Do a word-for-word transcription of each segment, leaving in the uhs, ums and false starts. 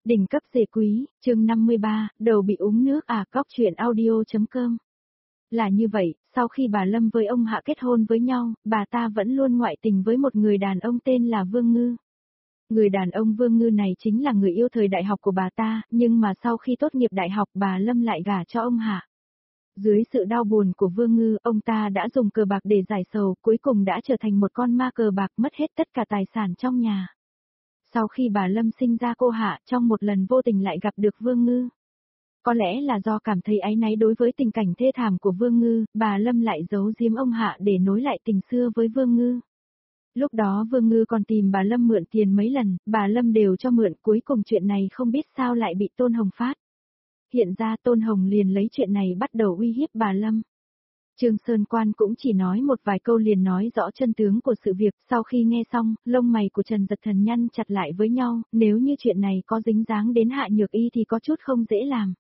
Đỉnh cấp dề quý, chương năm mươi ba, đầu bị uống nước à, cóc truyện audio.com. Là như vậy, sau khi bà Lâm với ông Hạ kết hôn với nhau, bà ta vẫn luôn ngoại tình với một người đàn ông tên là Vương Ngư. Người đàn ông Vương Ngư này chính là người yêu thời đại học của bà ta, nhưng mà sau khi tốt nghiệp đại học bà Lâm lại gả cho ông Hạ. Dưới sự đau buồn của Vương Ngư, ông ta đã dùng cờ bạc để giải sầu, cuối cùng đã trở thành một con ma cờ bạc, mất hết tất cả tài sản trong nhà. Sau khi bà Lâm sinh ra cô Hạ, trong một lần vô tình lại gặp được Vương Ngư. Có lẽ là do cảm thấy áy náy đối với tình cảnh thê thảm của Vương Ngư, bà Lâm lại giấu giếm ông Hạ để nối lại tình xưa với Vương Ngư. Lúc đó Vương Ngư còn tìm bà Lâm mượn tiền mấy lần, bà Lâm đều cho mượn, cuối cùng chuyện này không biết sao lại bị Tôn Hồng phát. Hiện ra Tôn Hồng liền lấy chuyện này bắt đầu uy hiếp bà Lâm. Trương Sơn Quan cũng chỉ nói một vài câu liền nói rõ chân tướng của sự việc, sau khi nghe xong, lông mày của Trần Dật Thần nhăn chặt lại với nhau, nếu như chuyện này có dính dáng đến Hạ Nhược Y thì có chút không dễ làm.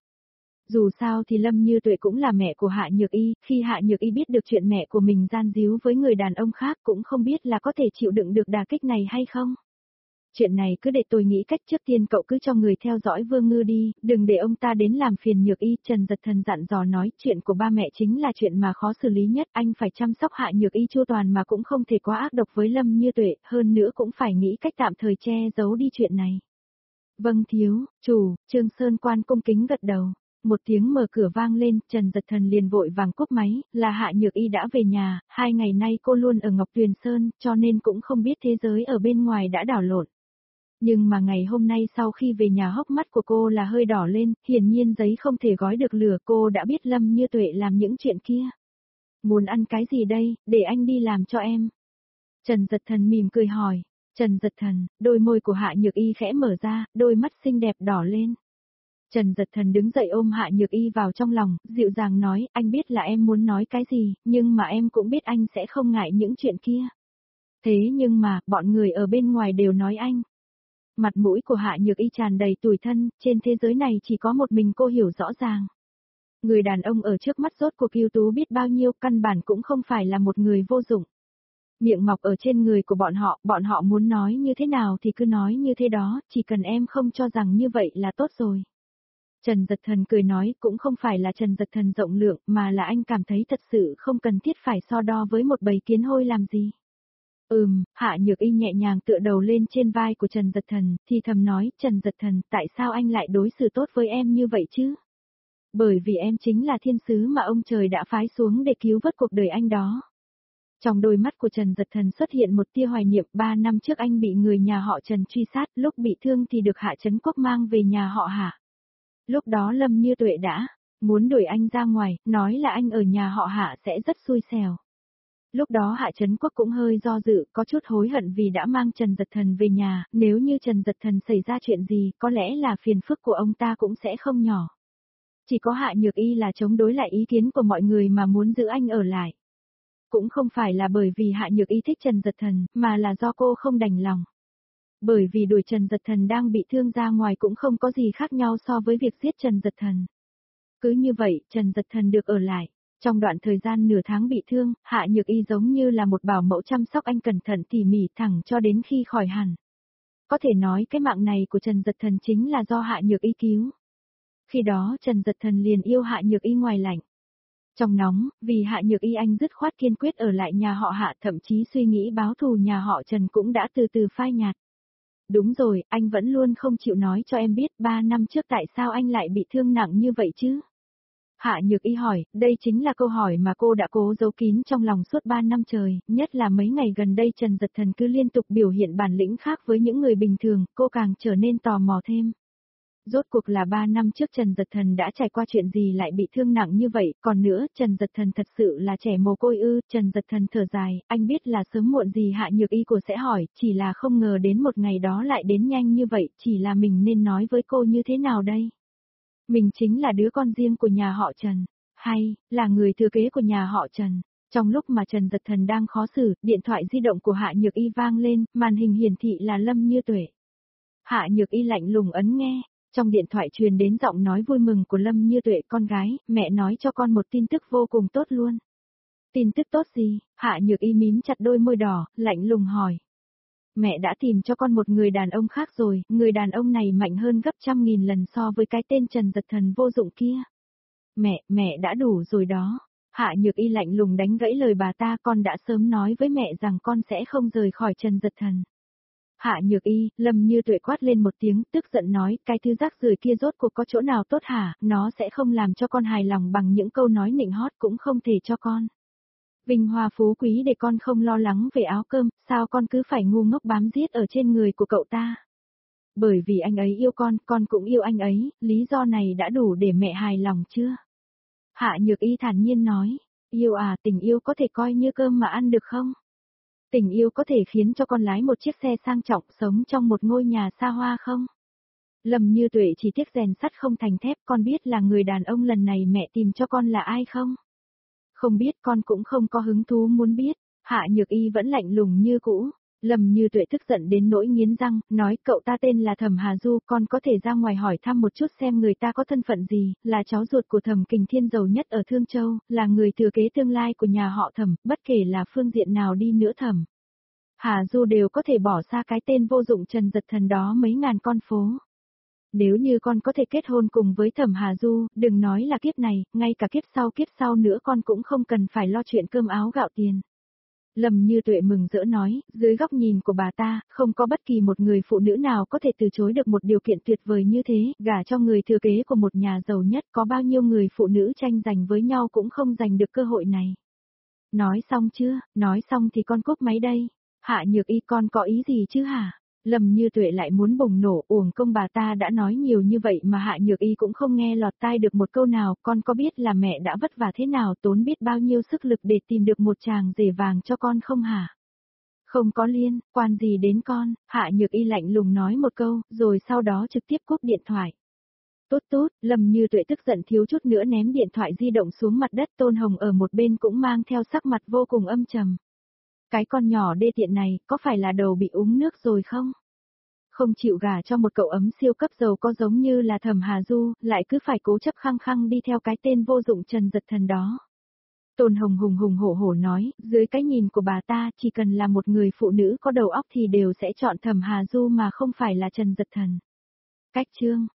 Dù sao thì Lâm Như Tuệ cũng là mẹ của Hạ Nhược Y, khi Hạ Nhược Y biết được chuyện mẹ của mình gian díu với người đàn ông khác cũng không biết là có thể chịu đựng được đả kích này hay không. Chuyện này cứ để tôi nghĩ cách, trước tiên cậu cứ cho người theo dõi Vương Ngư đi, đừng để ông ta đến làm phiền Nhược Y. Trần Dật Thần dặn dò nói, chuyện của ba mẹ chính là chuyện mà khó xử lý nhất, anh phải chăm sóc Hạ Nhược Y chu toàn mà cũng không thể quá ác độc với Lâm Như Tuệ, hơn nữa cũng phải nghĩ cách tạm thời che giấu đi chuyện này. Vâng thiếu, chủ, Trương Sơn Quan cung kính gật đầu. Một tiếng mở cửa vang lên, Trần Dật Thần liền vội vàng cúp máy, là Hạ Nhược Y đã về nhà, hai ngày nay cô luôn ở Ngọc Tuyền Sơn, cho nên cũng không biết thế giới ở bên ngoài đã đảo lộn. Nhưng mà ngày hôm nay sau khi về nhà hốc mắt của cô là hơi đỏ lên, hiển nhiên giấy không thể gói được lửa, cô đã biết Lâm Như Tuệ làm những chuyện kia. Muốn ăn cái gì đây, để anh đi làm cho em. Trần Dật Thần mỉm cười hỏi. Trần Dật Thần, đôi môi của Hạ Nhược Y khẽ mở ra, đôi mắt xinh đẹp đỏ lên. Trần Dật Thần đứng dậy ôm Hạ Nhược Y vào trong lòng, dịu dàng nói, anh biết là em muốn nói cái gì, nhưng mà em cũng biết anh sẽ không ngại những chuyện kia. Thế nhưng mà, bọn người ở bên ngoài đều nói anh. Mặt mũi của Hạ Nhược Y tràn đầy tủi thân, trên thế giới này chỉ có một mình cô hiểu rõ ràng. Người đàn ông ở trước mắt rốt cuộc ưu tú biết bao nhiêu, căn bản cũng không phải là một người vô dụng. Miệng mọc ở trên người của bọn họ, bọn họ muốn nói như thế nào thì cứ nói như thế đó, chỉ cần em không cho rằng như vậy là tốt rồi. Trần Dật Thần cười nói, cũng không phải là Trần Dật Thần rộng lượng, mà là anh cảm thấy thật sự không cần thiết phải so đo với một bầy kiến hôi làm gì. Ừm, Hạ Nhược Y nhẹ nhàng tựa đầu lên trên vai của Trần Dật Thần, thì thầm nói, Trần Dật Thần, tại sao anh lại đối xử tốt với em như vậy chứ? Bởi vì em chính là thiên sứ mà ông trời đã phái xuống để cứu vớt cuộc đời anh đó. Trong đôi mắt của Trần Dật Thần xuất hiện một tia hoài niệm, ba năm trước anh bị người nhà họ Trần truy sát, lúc bị thương thì được Hạ Trấn Quốc mang về nhà họ Hạ. Lúc đó Lâm Như Tuệ đã muốn đuổi anh ra ngoài, nói là anh ở nhà họ Hạ sẽ rất xui xẻo. Lúc đó Hạ Trấn Quốc cũng hơi do dự, có chút hối hận vì đã mang Trần Dật Thần về nhà, nếu như Trần Dật Thần xảy ra chuyện gì, có lẽ là phiền phức của ông ta cũng sẽ không nhỏ. Chỉ có Hạ Nhược Y là chống đối lại ý kiến của mọi người mà muốn giữ anh ở lại. Cũng không phải là bởi vì Hạ Nhược Y thích Trần Dật Thần, mà là do cô không đành lòng. Bởi vì đuổi Trần Dật Thần đang bị thương ra ngoài cũng không có gì khác nhau so với việc giết Trần Dật Thần. Cứ như vậy, Trần Dật Thần được ở lại. Trong đoạn thời gian nửa tháng bị thương, Hạ Nhược Y giống như là một bảo mẫu chăm sóc anh cẩn thận tỉ mỉ thẳng cho đến khi khỏi hẳn. Có thể nói cái mạng này của Trần Dật Thần chính là do Hạ Nhược Y cứu. Khi đó Trần Dật Thần liền yêu Hạ Nhược Y ngoài lạnh. Trong nóng, vì Hạ Nhược Y anh dứt khoát kiên quyết ở lại nhà họ Hạ, thậm chí suy nghĩ báo thù nhà họ Trần cũng đã từ từ phai nhạt. Đúng rồi, anh vẫn luôn không chịu nói cho em biết ba năm trước tại sao anh lại bị thương nặng như vậy chứ? Hạ Nhược Y hỏi, đây chính là câu hỏi mà cô đã cố giấu kín trong lòng suốt ba năm trời, nhất là mấy ngày gần đây Trần Dật Thần cứ liên tục biểu hiện bản lĩnh khác với những người bình thường, cô càng trở nên tò mò thêm. Rốt cuộc là ba năm trước Trần Dật Thần đã trải qua chuyện gì lại bị thương nặng như vậy, còn nữa, Trần Dật Thần thật sự là trẻ mồ côi ư? Trần Dật Thần thở dài, anh biết là sớm muộn gì Hạ Nhược Y cô sẽ hỏi, chỉ là không ngờ đến một ngày đó lại đến nhanh như vậy, chỉ là mình nên nói với cô như thế nào đây? Mình chính là đứa con riêng của nhà họ Trần, hay là người thừa kế của nhà họ Trần. Trong lúc mà Trần Dật Thần đang khó xử, điện thoại di động của Hạ Nhược Y vang lên, màn hình hiển thị là Lâm Như Tuệ. Hạ Nhược Y lạnh lùng ấn nghe. Trong điện thoại truyền đến giọng nói vui mừng của Lâm Như Tuệ, con gái, mẹ nói cho con một tin tức vô cùng tốt luôn. Tin tức tốt gì? Hạ Nhược Y mím chặt đôi môi đỏ, lạnh lùng hỏi. mẹ đã tìm cho con một người đàn ông khác rồi, người đàn ông này mạnh hơn gấp trăm nghìn lần so với cái tên Trần Giật Thần vô dụng kia. Mẹ, mẹ đã đủ rồi đó. Hạ Nhược Y lạnh lùng đánh gãy lời bà ta, con đã sớm nói với mẹ rằng con sẽ không rời khỏi Trần Giật Thần. Hạ Nhược Y, Lâm Như Tuệ quát lên một tiếng, tức giận nói, cái thứ rác rưởi kia rốt cuộc có chỗ nào tốt hả, nó sẽ không làm cho con hài lòng bằng những câu nói nịnh hót, cũng không thể cho con vinh hoa phú quý để con không lo lắng về áo cơm, sao con cứ phải ngu ngốc bám giết ở trên người của cậu ta. Bởi vì anh ấy yêu con, con cũng yêu anh ấy, lý do này đã đủ để mẹ hài lòng chưa? Hạ Nhược Y thản nhiên nói, yêu à, tình yêu có thể coi như cơm mà ăn được không? Tình yêu có thể khiến cho con lái một chiếc xe sang trọng, sống trong một ngôi nhà xa hoa không? Lâm Như Tuệ chỉ tiếc rèn sắt không thành thép, con biết là người đàn ông lần này mẹ tìm cho con là ai không? Không biết, con cũng không có hứng thú muốn biết. Hạ Nhược Y vẫn lạnh lùng như cũ. Lâm Như Tuệ tức giận đến nỗi nghiến răng, nói cậu ta tên là Thẩm Hà Du, con có thể ra ngoài hỏi thăm một chút xem người ta có thân phận gì, là cháu ruột của Thẩm Kình Thiên giàu nhất ở Thương Châu, là người thừa kế tương lai của nhà họ Thẩm, bất kể là phương diện nào đi nữa Thẩm Hà Du đều có thể bỏ xa cái tên vô dụng Trần Giật Thần đó mấy ngàn con phố. Nếu như con có thể kết hôn cùng với Thẩm Hà Du, đừng nói là kiếp này, ngay cả kiếp sau kiếp sau nữa con cũng không cần phải lo chuyện cơm áo gạo tiền. Lâm Như Tuệ mừng rỡ nói, dưới góc nhìn của bà ta, không có bất kỳ một người phụ nữ nào có thể từ chối được một điều kiện tuyệt vời như thế, gả cho người thừa kế của một nhà giàu nhất, có bao nhiêu người phụ nữ tranh giành với nhau cũng không giành được cơ hội này. Nói xong chưa, nói xong thì con cúp máy đây. Hạ Nhược Y, con có ý gì chứ hả? Lâm Như Tuệ lại muốn bùng nổ, uổng công bà ta đã nói nhiều như vậy mà Hạ Nhược Y cũng không nghe lọt tai được một câu nào, con có biết là mẹ đã vất vả thế nào, tốn biết bao nhiêu sức lực để tìm được một chàng rể vàng cho con không hả? Không có liên quan gì đến con, Hạ Nhược Y lạnh lùng nói một câu, rồi sau đó trực tiếp cúp điện thoại. Tốt tốt, Lâm Như Tuệ tức giận thiếu chút nữa ném điện thoại di động xuống mặt đất, Tôn Hồng ở một bên cũng mang theo sắc mặt vô cùng âm trầm. Cái con nhỏ đê tiện này, có phải là đầu bị uống nước rồi không? Không chịu gả cho một cậu ấm siêu cấp giàu có giống như là Thẩm Hà Du, lại cứ phải cố chấp khăng khăng đi theo cái tên vô dụng Trần Giật Thần đó. Tôn Hồng hùng hùng hổ hổ nói, dưới cái nhìn của bà ta, chỉ cần là một người phụ nữ có đầu óc thì đều sẽ chọn Thẩm Hà Du mà không phải là Trần Giật Thần. Cách chương